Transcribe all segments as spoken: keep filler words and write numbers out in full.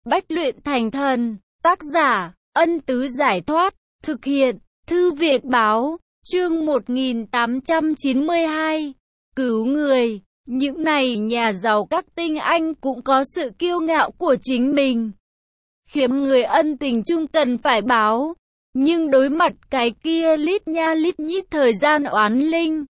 Bách luyện thành thần. Tác giả, Ân Tứ Giải Thoát. Thực hiện, Thư viện Báo. Chương một nghìn tám trăm chín mươi hai. Cứu người. Những này nhà giàu các tinh anh cũng có sự kiêu ngạo của chính mình. Khiếm người ân tình chung cần phải báo. Nhưng đối mặt cái kia lít nha lít nhít thời gian oán linh,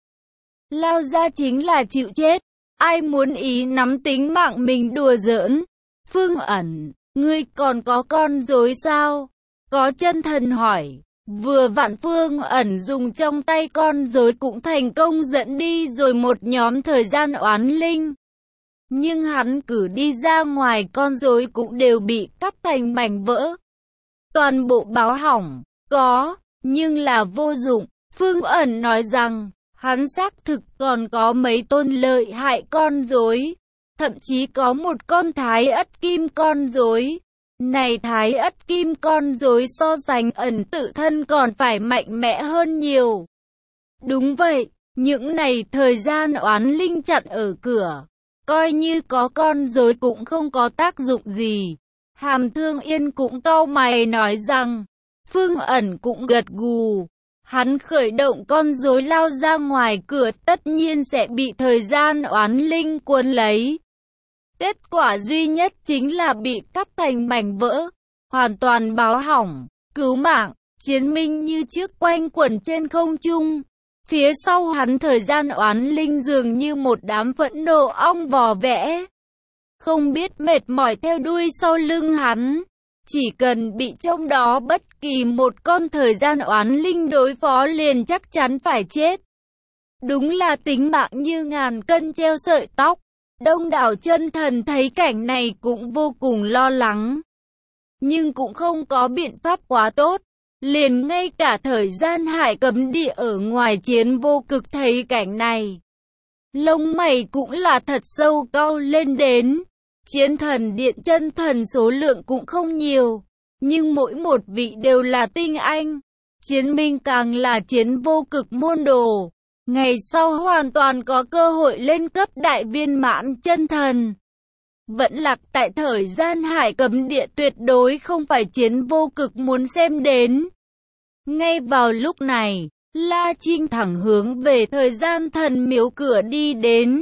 lao ra chính là chịu chết. Ai muốn ý nắm tính mạng mình đùa giỡn. Phương Ẩn, ngươi còn có con rối sao? Có chân thần hỏi. Vừa vặn Phương Ẩn dùng trong tay con rối cũng thành công dẫn đi rồi một nhóm thời gian oán linh. Nhưng hắn cử đi ra ngoài con rối cũng đều bị cắt thành mảnh vỡ. Toàn bộ báo hỏng, có, nhưng là vô dụng. Phương Ẩn nói rằng, hắn xác thực còn có mấy tôn lợi hại con rối. Thậm chí có một con thái ất kim con rối. Này thái ất kim con rối so sánh Ẩn tự thân còn phải mạnh mẽ hơn nhiều. Đúng vậy, những này thời gian oán linh chặn ở cửa. Coi như có con rối cũng không có tác dụng gì. Hàm Thương Yên cũng cau mày nói rằng, Phương Ẩn cũng gật gù. Hắn khởi động con rối lao ra ngoài cửa tất nhiên sẽ bị thời gian oán linh cuốn lấy. Kết quả duy nhất chính là bị cắt thành mảnh vỡ, hoàn toàn báo hỏng, cứu mạng. Chiến Minh như trước quanh quẩn trên không trung. Phía sau hắn thời gian oán linh dường như một đám phẫn nộ ong vò vẽ. Không biết mệt mỏi theo đuôi sau lưng hắn. Chỉ cần bị trong đó bất kỳ một con thời gian oán linh đối phó liền chắc chắn phải chết. Đúng là tính mạng như ngàn cân treo sợi tóc. Đông đảo chân thần thấy cảnh này cũng vô cùng lo lắng. Nhưng cũng không có biện pháp quá tốt. Liền ngay cả thời gian hải cấm địa ở ngoài chiến vô cực thấy cảnh này. Lông mày cũng là thật sâu cau lên đến. Chiến thần điện chân thần số lượng cũng không nhiều. Nhưng mỗi một vị đều là tinh anh. Chiến Minh càng là chiến vô cực môn đồ. Ngày sau hoàn toàn có cơ hội lên cấp đại viên mãn chân thần. Vẫn lạc tại thời gian hải cấm địa tuyệt đối không phải chiến vô cực muốn xem đến. Ngay vào lúc này, La Trinh thẳng hướng về thời gian thần miếu cửa đi đến.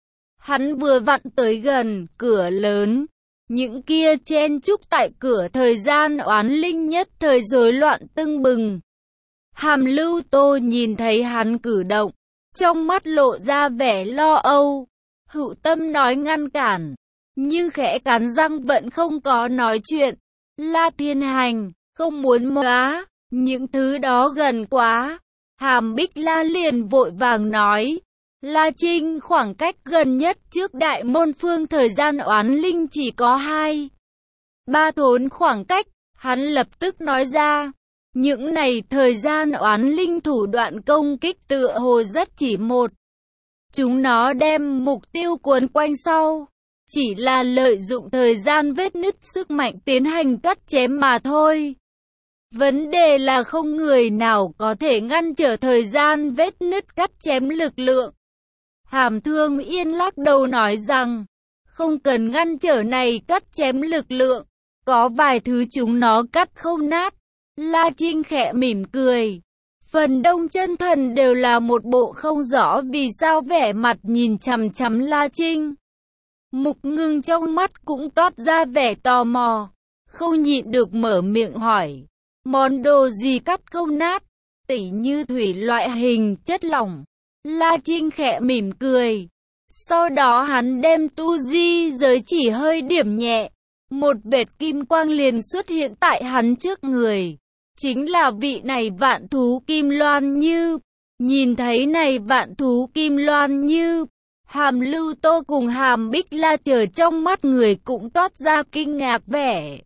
Hắn vừa vặn tới gần cửa lớn. Những kia chen chúc tại cửa thời gian oán linh nhất thời rối loạn tưng bừng. Hàm Lưu Tô nhìn thấy hắn cử động, trong mắt lộ ra vẻ lo âu. Hữu Tâm nói ngăn cản, nhưng khẽ cắn răng vẫn không có nói chuyện. La Thiên Hành, không muốn móa, những thứ đó gần quá. Hàm Bích La liền vội vàng nói. La Trinh khoảng cách gần nhất trước đại môn phương thời gian oán linh chỉ có hai ba thốn khoảng cách, hắn lập tức nói ra. Những này thời gian oán linh thủ đoạn công kích tựa hồ rất chỉ một. Chúng nó đem mục tiêu cuốn quanh sau. Chỉ là lợi dụng thời gian vết nứt sức mạnh tiến hành cắt chém mà thôi. Vấn đề là không người nào có thể ngăn trở thời gian vết nứt cắt chém lực lượng. Hàm Thương Yên lắc đầu nói rằng, không cần ngăn trở này cắt chém lực lượng. Có vài thứ chúng nó cắt không nát. La Trinh khẽ mỉm cười. Phần đông chân thần đều là một bộ không rõ vì sao vẻ mặt nhìn chằm chằm La Trinh. Mục Ngưng trong mắt cũng toát ra vẻ tò mò. Không nhịn được mở miệng hỏi. Món đồ gì cắt không nát? Tỉ như thủy loại hình chất lỏng. La Trinh khẽ mỉm cười. Sau đó hắn đem tu di giới chỉ hơi điểm nhẹ. Một vệt kim quang liền xuất hiện tại hắn trước người. Chính là vị này vạn thú kim loan như. Nhìn thấy này vạn thú kim loan như. Hàm Lưu Tô cùng Hàm Bích La chờ trong mắt người cũng toát ra kinh ngạc vẻ.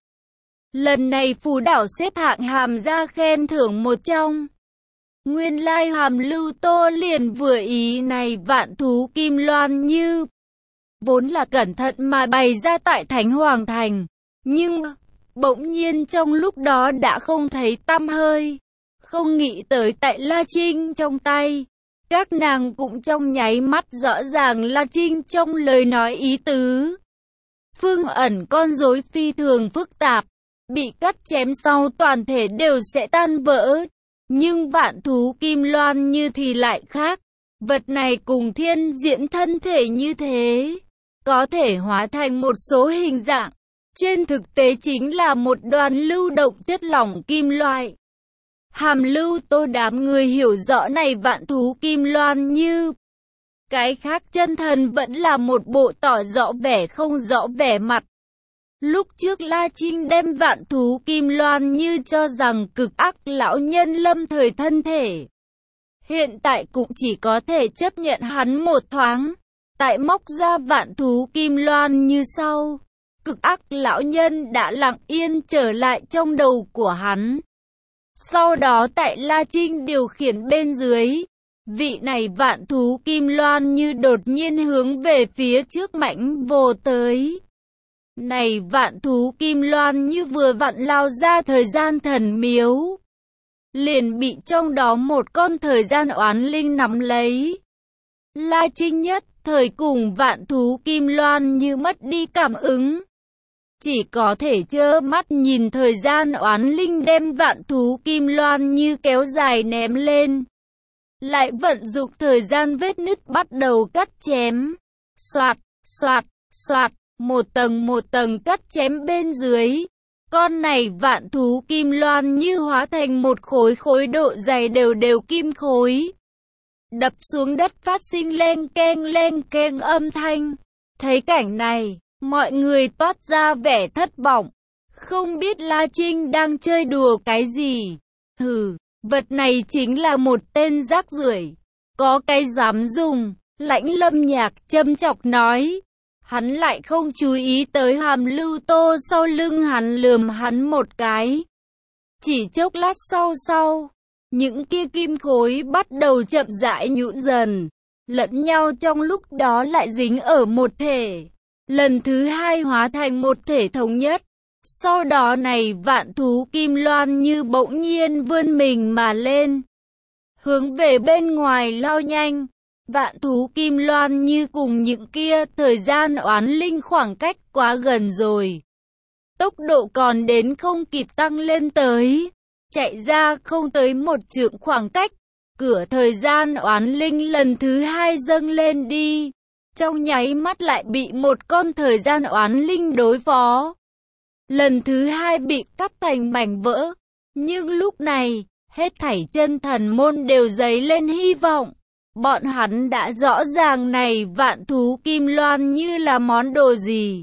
Lần này phù đảo xếp hạng Hàm ra khen thưởng một trong. Nguyên lai Hàm Lưu Tô liền vừa ý này vạn thú kim loan như. Vốn là cẩn thận mà bày ra tại Thánh Hoàng Thành. Nhưng bỗng nhiên trong lúc đó đã không thấy tăm hơi. Không nghĩ tới tại La Trinh trong tay. Các nàng cũng trong nháy mắt rõ ràng La Trinh trong lời nói ý tứ. Phương ẩn con rối phi thường phức tạp, bị cắt chém sau toàn thể đều sẽ tan vỡ. Nhưng vạn thú kim loan như thì lại khác. Vật này cùng thiên diễn thân thể như thế, có thể hóa thành một số hình dạng. Trên thực tế chính là một đoàn lưu động chất lỏng kim loại. Hàm Lưu Tô đám người hiểu rõ này vạn thú kim loan như. Cái khác chân thần vẫn là một bộ tỏ rõ vẻ không rõ vẻ mặt. Lúc trước La Trinh đem vạn thú kim loan như cho rằng cực ác lão nhân lâm thời thân thể. Hiện tại cũng chỉ có thể chấp nhận hắn một thoáng. Tại móc ra vạn thú kim loan như sau. Cực ác lão nhân đã lặng yên trở lại trong đầu của hắn. Sau đó tại La Trinh điều khiển bên dưới, vị này vạn thú kim loan như đột nhiên hướng về phía trước mãnh vồ tới. Này vạn thú kim loan như vừa vặn lao ra thời gian thần miếu, liền bị trong đó một con thời gian oán linh nắm lấy. La Trinh nhất thời cùng vạn thú kim loan như mất đi cảm ứng. Chỉ có thể trơ mắt nhìn thời gian oán linh đem vạn thú kim loan như kéo dài ném lên. Lại vận dụng thời gian vết nứt bắt đầu cắt chém. Soạt, soạt, soạt, một tầng một tầng cắt chém bên dưới. Con này vạn thú kim loan như hóa thành một khối khối độ dày đều đều kim khối. Đập xuống đất phát sinh len keng len keng âm thanh. Thấy cảnh này, mọi người toát ra vẻ thất vọng. Không biết La Trinh đang chơi đùa cái gì. Hừ, vật này chính là một tên rác rưởi. Có cái dám dùng. Lãnh Lâm Nhạc châm chọc nói. Hắn lại không chú ý tới Hàm Lưu Tô sau lưng hắn lườm hắn một cái. Chỉ chốc lát sau sau, những kia kim khối bắt đầu chậm rãi nhũn dần, lẫn nhau trong lúc đó lại dính ở một thể. Lần thứ hai hóa thành một thể thống nhất. Sau đó này vạn thú kim loan như bỗng nhiên vươn mình mà lên, hướng về bên ngoài lao nhanh. Vạn thú kim loan như cùng những kia thời gian oán linh khoảng cách quá gần rồi. Tốc độ còn đến không kịp tăng lên tới. Chạy ra không tới một trượng khoảng cách. Cửa thời gian oán linh lần thứ hai dâng lên đi. Trong nháy mắt lại bị một con thời gian oán linh đối phó. Lần thứ hai bị cắt thành mảnh vỡ. Nhưng lúc này, hết thảy chân thần môn đều dấy lên hy vọng. Bọn hắn đã rõ ràng này vạn thú kim loan như là món đồ gì.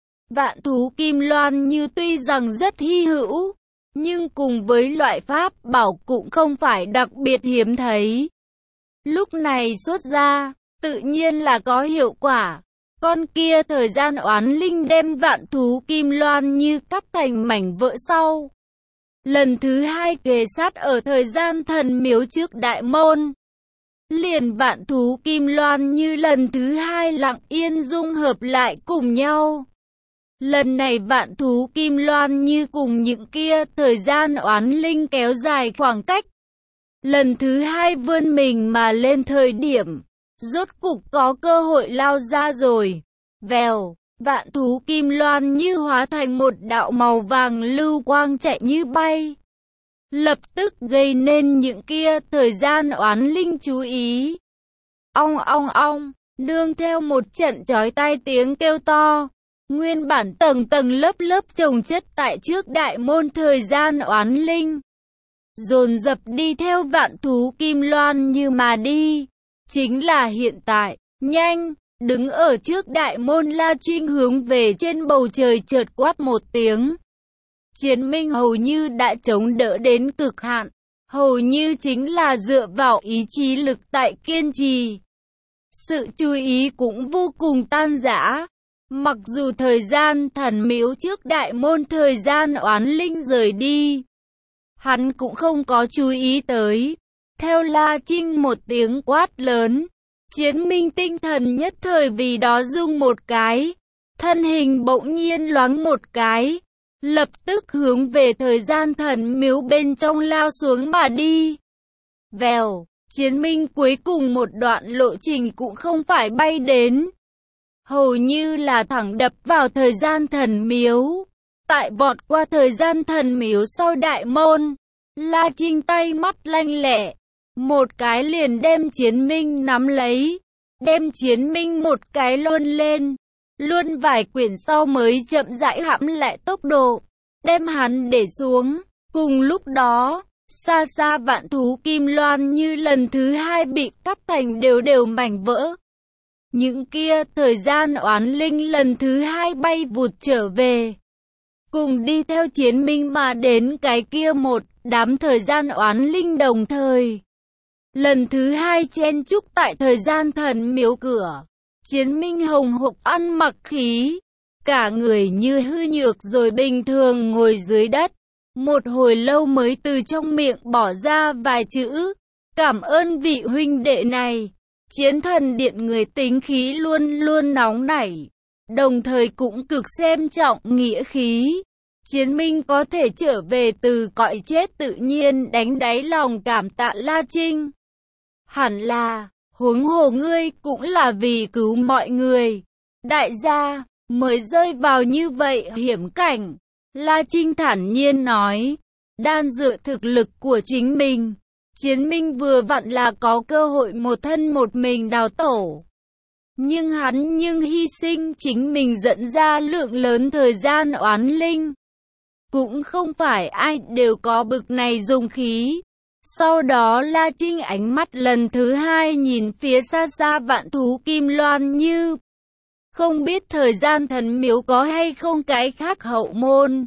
Vạn thú kim loan như tuy rằng rất hy hữu, nhưng cùng với loại pháp bảo cũng không phải đặc biệt hiếm thấy. Lúc này xuất ra, tự nhiên là có hiệu quả. Con kia thời gian oán linh đem vạn thú kim loan như cắt thành mảnh vỡ sau. Lần thứ hai kề sát ở thời gian thần miếu trước đại môn. Liền vạn thú kim loan như lần thứ hai lặng yên dung hợp lại cùng nhau. Lần này vạn thú kim loan như cùng những kia thời gian oán linh kéo dài khoảng cách. Lần thứ hai vươn mình mà lên thời điểm, rốt cục có cơ hội lao ra rồi. Vèo, vạn thú kim loan như hóa thành một đạo màu vàng lưu quang chạy như bay. Lập tức gây nên những kia thời gian oán linh chú ý. Ong ong ong, nương theo một trận chói tai tiếng kêu to. Nguyên bản tầng tầng lớp lớp chồng chất tại trước đại môn thời gian oán linh, dồn dập đi theo vạn thú kim loan như mà đi. Chính là hiện tại, nhanh, đứng ở trước đại môn La Trinh hướng về trên bầu trời chợt quát một tiếng. Chiến minh hầu như đã chống đỡ đến cực hạn, hầu như chính là dựa vào ý chí lực tại kiên trì. Sự chú ý cũng vô cùng tan rã. Mặc dù thời gian thần miếu trước đại môn thời gian oán linh rời đi, hắn cũng không có chú ý tới. Theo La Trinh một tiếng quát lớn, chiến minh tinh thần nhất thời vì đó rung một cái, thân hình bỗng nhiên loáng một cái, lập tức hướng về thời gian thần miếu bên trong lao xuống mà đi. Vèo, chiến minh cuối cùng một đoạn lộ trình cũng không phải bay đến. hầu như là thẳng đập vào thời gian thần miếu. Tại vọt qua thời gian thần miếu sau đại môn, La Trinh tay mắt lanh lẹ, một cái liền đem Chiến Minh nắm lấy, đem Chiến Minh một cái luân lên, luôn vài quyển sau mới chậm rãi hãm lại tốc độ, đem hắn để xuống. Cùng lúc đó, xa xa vạn thú kim loan như lần thứ hai bị cắt thành đều đều mảnh vỡ. Những kia thời gian oán linh lần thứ hai bay vụt trở về. Cùng đi theo Chiến Minh mà đến cái kia một đám thời gian oán linh đồng thời. Lần thứ hai chen chúc tại thời gian thần miếu cửa. Chiến Minh hồng hộc ăn mặc khí, cả người như hư nhược rồi bình thường ngồi dưới đất. Một hồi lâu mới từ trong miệng bỏ ra vài chữ, cảm ơn vị huynh đệ này. Chiến thần điện người tính khí luôn luôn nóng nảy, đồng thời cũng cực xem trọng nghĩa khí. Chiến Minh có thể trở về từ cõi chết tự nhiên đánh đáy lòng cảm tạ La Trinh. Hẳn là, huống hồ ngươi cũng là vì cứu mọi người. Đại gia, mới rơi vào như vậy hiểm cảnh. La Trinh thản nhiên nói, đan dựa thực lực của chính mình. Chiến Minh vừa vặn là có cơ hội một thân một mình đào tổ. Nhưng hắn nhưng hy sinh chính mình dẫn ra lượng lớn thời gian oán linh. Cũng không phải ai đều có bực này dùng khí. Sau đó La Trinh ánh mắt lần thứ hai nhìn phía xa xa vạn thú kim loan như không biết thời gian thần miếu có hay không cái khác hậu môn.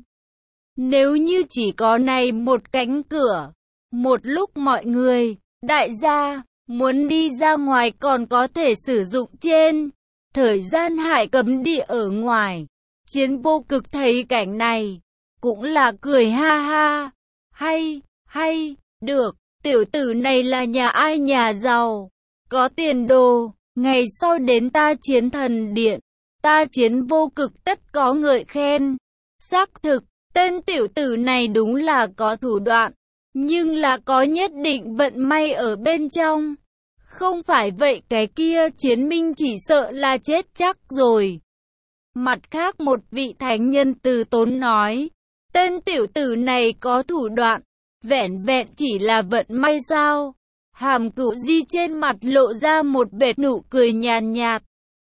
Nếu như chỉ có này một cánh cửa, một lúc mọi người, đại gia, muốn đi ra ngoài còn có thể sử dụng trên thời gian hải cấm địa ở ngoài. Chiến Vô Cực thấy cảnh này, cũng là cười ha ha, hay, hay, được, tiểu tử này là nhà ai nhà giàu, có tiền đồ, ngày sau đến ta Chiến Thần Điện, ta Chiến Vô Cực tất có ngợi khen. Xác thực, tên tiểu tử này đúng là có thủ đoạn, nhưng là có nhất định vận may ở bên trong. Không phải vậy cái kia Chiến Minh chỉ sợ là chết chắc rồi. Mặt khác một vị thánh nhân từ tốn nói, tên tiểu tử này có thủ đoạn, vẻn vẹn chỉ là vận may sao? Hàm Cửu Di trên mặt lộ ra một vệt nụ cười nhàn nhạt.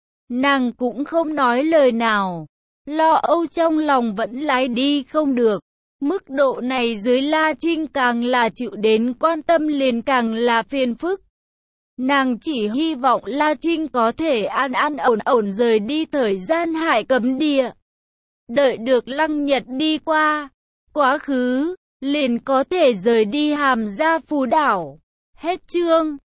Nàng cũng không nói lời nào, lo âu trong lòng vẫn lái đi không được. Mức độ này dưới La Trinh càng là chịu đến quan tâm liền càng là phiền phức. Nàng chỉ hy vọng La Trinh có thể an an ổn ổn rời đi thời gian hải cấm địa. Đợi được Lăng Nhật đi qua, quá khứ, liền có thể rời đi Hàm Gia Phù Đảo. Hết chương.